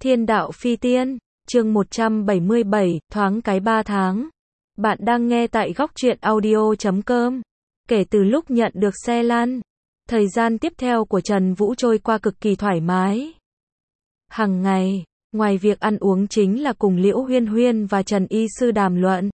Thiên đạo phi tiên, chương 177, thoáng cái 3 tháng. Bạn đang nghe tại góc truyện audio.com. Kể từ lúc nhận được xe lăn, thời gian tiếp theo của Trần Vũ trôi qua cực kỳ thoải mái. Hằng ngày, ngoài việc ăn uống chính là cùng Liễu Huyên Huyên và Trần Y Sư đàm luận.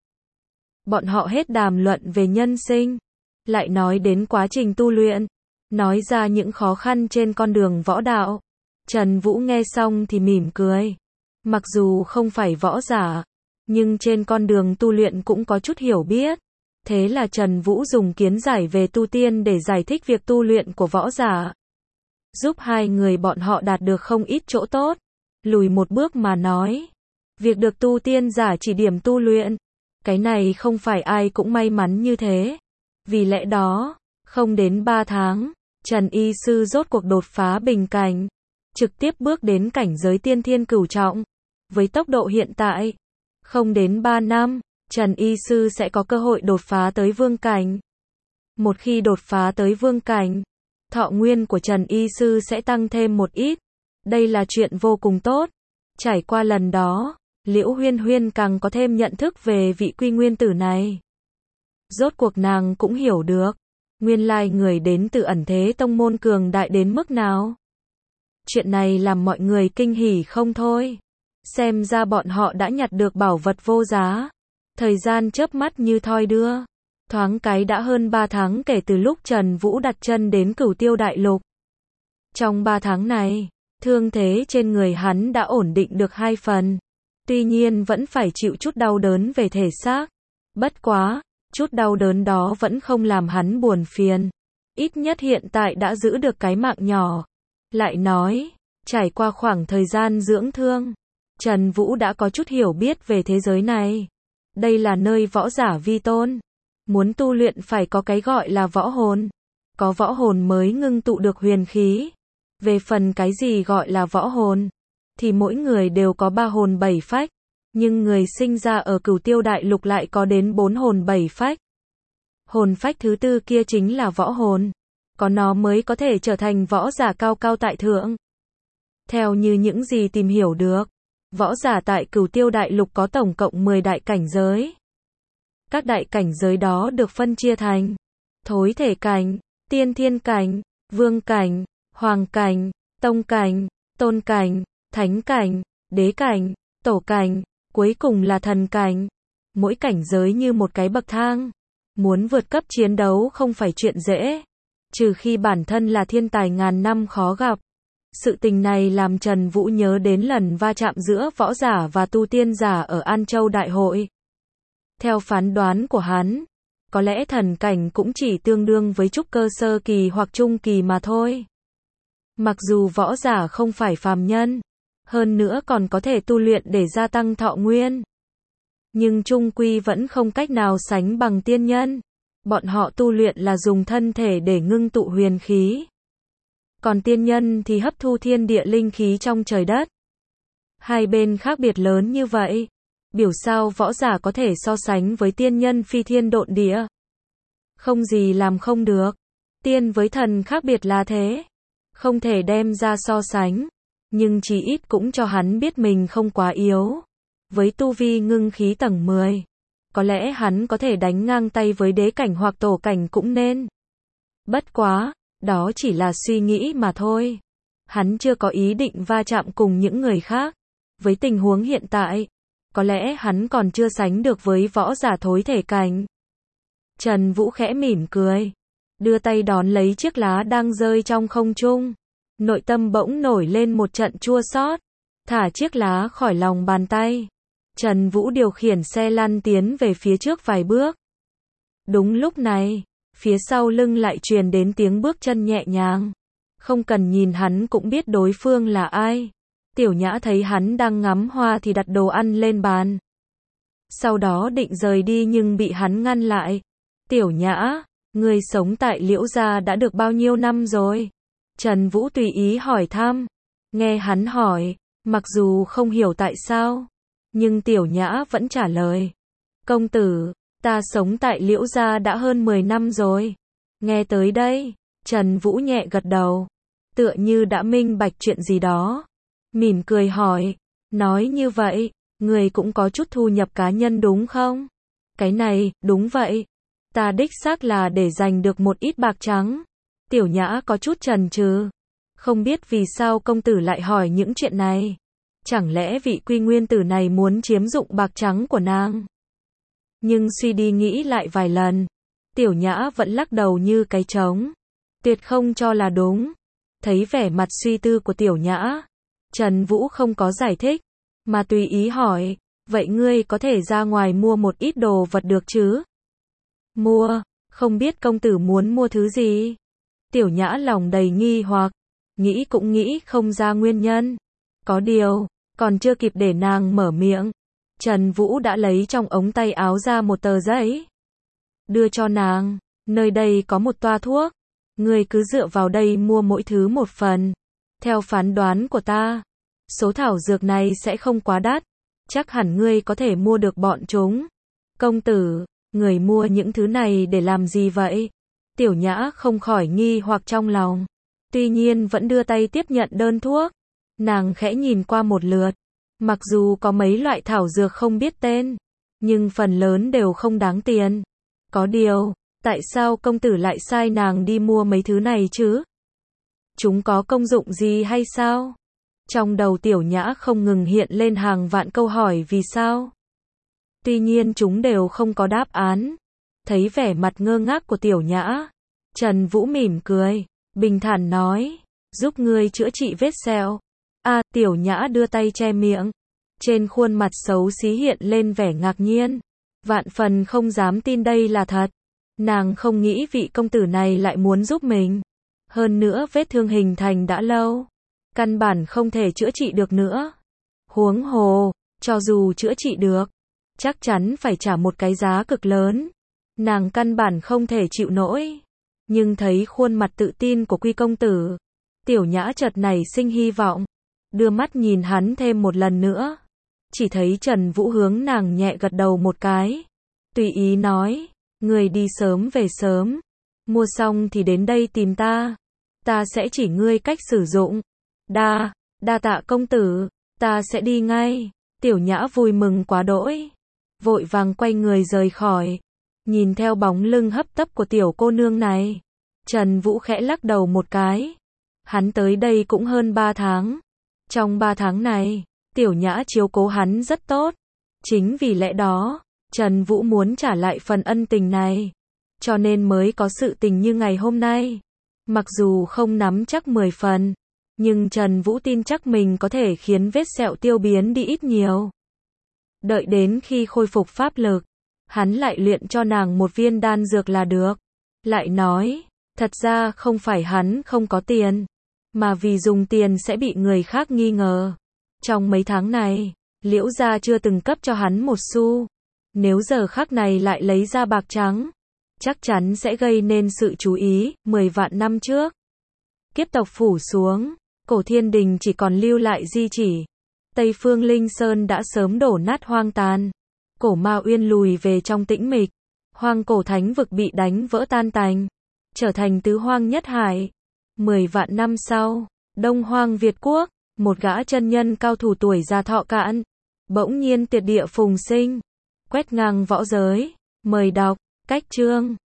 Bọn họ hết đàm luận về nhân sinh, lại nói đến quá trình tu luyện, nói ra những khó khăn trên con đường võ đạo. Trần Vũ nghe xong thì mỉm cười. Mặc dù không phải võ giả, nhưng trên con đường tu luyện cũng có chút hiểu biết. Thế là Trần Vũ dùng kiến giải về tu tiên để giải thích việc tu luyện của võ giả, giúp hai người bọn họ đạt được không ít chỗ tốt. Lùi một bước mà nói, việc được tu tiên giả chỉ điểm tu luyện, cái này không phải ai cũng may mắn như thế. Vì lẽ đó, không đến 3 tháng, Trần Y Sư rốt cuộc đột phá bình cảnh, trực tiếp bước đến cảnh giới tiên thiên cửu trọng. Với tốc độ hiện tại, không đến 3 năm, Trần Y Sư sẽ có cơ hội đột phá tới vương cảnh. Một khi đột phá tới vương cảnh, thọ nguyên của Trần Y Sư sẽ tăng thêm một ít. Đây là chuyện vô cùng tốt. Trải qua lần đó, Liễu Huyên Huyên càng có thêm nhận thức về vị quy nguyên tử này. Rốt cuộc nàng cũng hiểu được, nguyên lai người đến từ ẩn thế tông môn cường đại đến mức nào. Chuyện này làm mọi người kinh hỉ không thôi. Xem ra bọn họ đã nhặt được bảo vật vô giá. Thời gian chớp mắt như thoi đưa. Thoáng cái đã hơn 3 tháng kể từ lúc Trần Vũ đặt chân đến Cửu Tiêu Đại Lục. Trong 3 tháng này, thương thế trên người hắn đã ổn định được 2 phần. Tuy nhiên vẫn phải chịu chút đau đớn về thể xác. Bất quá, chút đau đớn đó vẫn không làm hắn buồn phiền. Ít nhất hiện tại đã giữ được cái mạng nhỏ. Lại nói, trải qua khoảng thời gian dưỡng thương, Trần Vũ đã có chút hiểu biết về thế giới này. Đây là nơi võ giả vi tôn. Muốn tu luyện phải có cái gọi là võ hồn. Có võ hồn mới ngưng tụ được huyền khí. Về phần cái gì gọi là võ hồn, thì mỗi người đều có 3 hồn 7 phách. Nhưng người sinh ra ở Cửu Tiêu Đại Lục lại có đến 4 hồn 7 phách. Hồn phách thứ tư kia chính là võ hồn. Có nó mới có thể trở thành võ giả cao cao tại thượng. Theo như những gì tìm hiểu được, võ giả tại Cửu Tiêu Đại Lục có tổng cộng 10 đại cảnh giới. Các đại cảnh giới đó được phân chia thành thối thể cảnh, tiên thiên cảnh, vương cảnh, hoàng cảnh, tông cảnh, tôn cảnh, thánh cảnh, đế cảnh, tổ cảnh, cuối cùng là thần cảnh. Mỗi cảnh giới như một cái bậc thang. Muốn vượt cấp chiến đấu không phải chuyện dễ. Trừ khi bản thân là thiên tài ngàn năm khó gặp. Sự tình này làm Trần Vũ nhớ đến lần va chạm giữa võ giả và tu tiên giả ở An Châu Đại hội. Theo phán đoán của hắn, có lẽ thần cảnh cũng chỉ tương đương với trúc cơ sơ kỳ hoặc trung kỳ mà thôi. Mặc dù võ giả không phải phàm nhân, hơn nữa còn có thể tu luyện để gia tăng thọ nguyên, nhưng chung quy vẫn không cách nào sánh bằng tiên nhân. Bọn họ tu luyện là dùng thân thể để ngưng tụ huyền khí. Còn tiên nhân thì hấp thu thiên địa linh khí trong trời đất. Hai bên khác biệt lớn như vậy, biểu sao võ giả có thể so sánh với tiên nhân phi thiên độn địa. Không gì làm không được. Tiên với thần khác biệt là thế. Không thể đem ra so sánh. Nhưng chỉ ít cũng cho hắn biết mình không quá yếu. Với tu vi ngưng khí tầng 10. Có lẽ hắn có thể đánh ngang tay với đế cảnh hoặc tổ cảnh cũng nên. Bất quá, đó chỉ là suy nghĩ mà thôi. Hắn chưa có ý định va chạm cùng những người khác. Với tình huống hiện tại, có lẽ hắn còn chưa sánh được với võ giả thối thể cảnh. Trần Vũ khẽ mỉm cười, đưa tay đón lấy chiếc lá đang rơi trong không trung. Nội tâm bỗng nổi lên một trận chua xót. Thả chiếc lá khỏi lòng bàn tay. Trần Vũ điều khiển xe lăn tiến về phía trước vài bước. Đúng lúc này, phía sau lưng lại truyền đến tiếng bước chân nhẹ nhàng. Không cần nhìn hắn cũng biết đối phương là ai. Tiểu Nhã thấy hắn đang ngắm hoa thì đặt đồ ăn lên bàn. Sau đó định rời đi nhưng bị hắn ngăn lại. Tiểu Nhã, người sống tại Liễu gia đã được bao nhiêu năm rồi? Trần Vũ tùy ý hỏi thăm. Nghe hắn hỏi, mặc dù không hiểu tại sao, nhưng Tiểu Nhã vẫn trả lời. Công tử, ta sống tại Liễu gia đã hơn 10 năm rồi. Nghe tới đây, Trần Vũ nhẹ gật đầu, tựa như đã minh bạch chuyện gì đó. mỉm cười hỏi, nói như vậy, người cũng có chút thu nhập cá nhân đúng không? Cái này, đúng vậy. Ta đích xác là để giành được một ít bạc trắng. Tiểu Nhã có chút chần chừ. Không biết vì sao công tử lại hỏi những chuyện này. Chẳng lẽ vị Quy Nguyên tử này muốn chiếm dụng bạc trắng của nàng? Nhưng suy đi nghĩ lại vài lần, Tiểu Nhã vẫn lắc đầu như cái trống. Tuyệt không cho là đúng. Thấy vẻ mặt suy tư của Tiểu Nhã, Trần Vũ không có giải thích, mà tùy ý hỏi, vậy ngươi có thể ra ngoài mua một ít đồ vật được chứ? Mua, không biết công tử muốn mua thứ gì? Tiểu Nhã lòng đầy nghi hoặc, nghĩ cũng nghĩ không ra nguyên nhân. Có điều, còn chưa kịp để nàng mở miệng, Trần Vũ đã lấy trong ống tay áo ra một tờ giấy. Đưa cho nàng, nơi đây có một toa thuốc. Ngươi cứ dựa vào đây mua mỗi thứ một phần. Theo phán đoán của ta, số thảo dược này sẽ không quá đắt. Chắc hẳn ngươi có thể mua được bọn chúng. Công tử, người mua những thứ này để làm gì vậy? Tiểu Nhã không khỏi nghi hoặc trong lòng. Tuy nhiên vẫn đưa tay tiếp nhận đơn thuốc. Nàng khẽ nhìn qua một lượt. Mặc dù có mấy loại thảo dược không biết tên, nhưng phần lớn đều không đáng tiền. Có điều, tại sao công tử lại sai nàng đi mua mấy thứ này chứ? Chúng có công dụng gì hay sao? Trong đầu Tiểu Nhã không ngừng hiện lên hàng vạn câu hỏi vì sao. Tuy nhiên chúng đều không có đáp án. Thấy vẻ mặt ngơ ngác của Tiểu Nhã, Trần Vũ mỉm cười, bình thản nói, giúp ngươi chữa trị vết sẹo. Tiểu Nhã đưa tay che miệng. Trên khuôn mặt xấu xí hiện lên vẻ ngạc nhiên. Vạn phần không dám tin đây là thật. Nàng không nghĩ vị công tử này lại muốn giúp mình. Hơn nữa vết thương hình thành đã lâu. Căn bản không thể chữa trị được nữa. Huống hồ, cho dù chữa trị được, chắc chắn phải trả một cái giá cực lớn. Nàng căn bản không thể chịu nổi. Nhưng thấy khuôn mặt tự tin của Quy công tử, Tiểu Nhã chợt nảy sinh hy vọng. Đưa mắt nhìn hắn thêm một lần nữa. Chỉ thấy Trần Vũ hướng nàng nhẹ gật đầu một cái. Tùy ý nói, người đi sớm về sớm. Mua xong thì đến đây tìm ta. Ta sẽ chỉ ngươi cách sử dụng. Đa tạ công tử, ta sẽ đi ngay. Tiểu Nhã vui mừng quá đỗi. Vội vàng quay người rời khỏi. Nhìn theo bóng lưng hấp tấp của tiểu cô nương này, Trần Vũ khẽ lắc đầu một cái. Hắn tới đây cũng hơn 3 tháng. Trong 3 tháng này, Tiểu Nhã chiếu cố hắn rất tốt. Chính vì lẽ đó, Trần Vũ muốn trả lại phần ân tình này. Cho nên mới có sự tình như ngày hôm nay. Mặc dù không nắm chắc 10 phần, nhưng Trần Vũ tin chắc mình có thể khiến vết sẹo tiêu biến đi ít nhiều. Đợi đến khi khôi phục pháp lực, hắn lại luyện cho nàng một viên đan dược là được. Lại nói, thật ra không phải hắn không có tiền, mà vì dùng tiền sẽ bị người khác nghi ngờ. Trong mấy tháng này, Liễu gia chưa từng cấp cho hắn một xu. Nếu giờ khắc này lại lấy ra bạc trắng, chắc chắn sẽ gây nên sự chú ý. 10 vạn năm trước, kiếp tộc phủ xuống, Cổ Thiên Đình chỉ còn lưu lại di chỉ. Tây phương Linh Sơn đã sớm đổ nát hoang tàn. Cổ Ma Uyên lùi về trong tĩnh mịch. Hoang cổ thánh vực bị đánh vỡ tan tành, trở thành tứ hoang nhất hải. 10 vạn năm sau, Đông Hoang Việt Quốc, một gã chân nhân cao thủ tuổi già thọ cạn, bỗng nhiên tuyệt địa phùng sinh, quét ngang võ giới. Mời đọc, cách chương.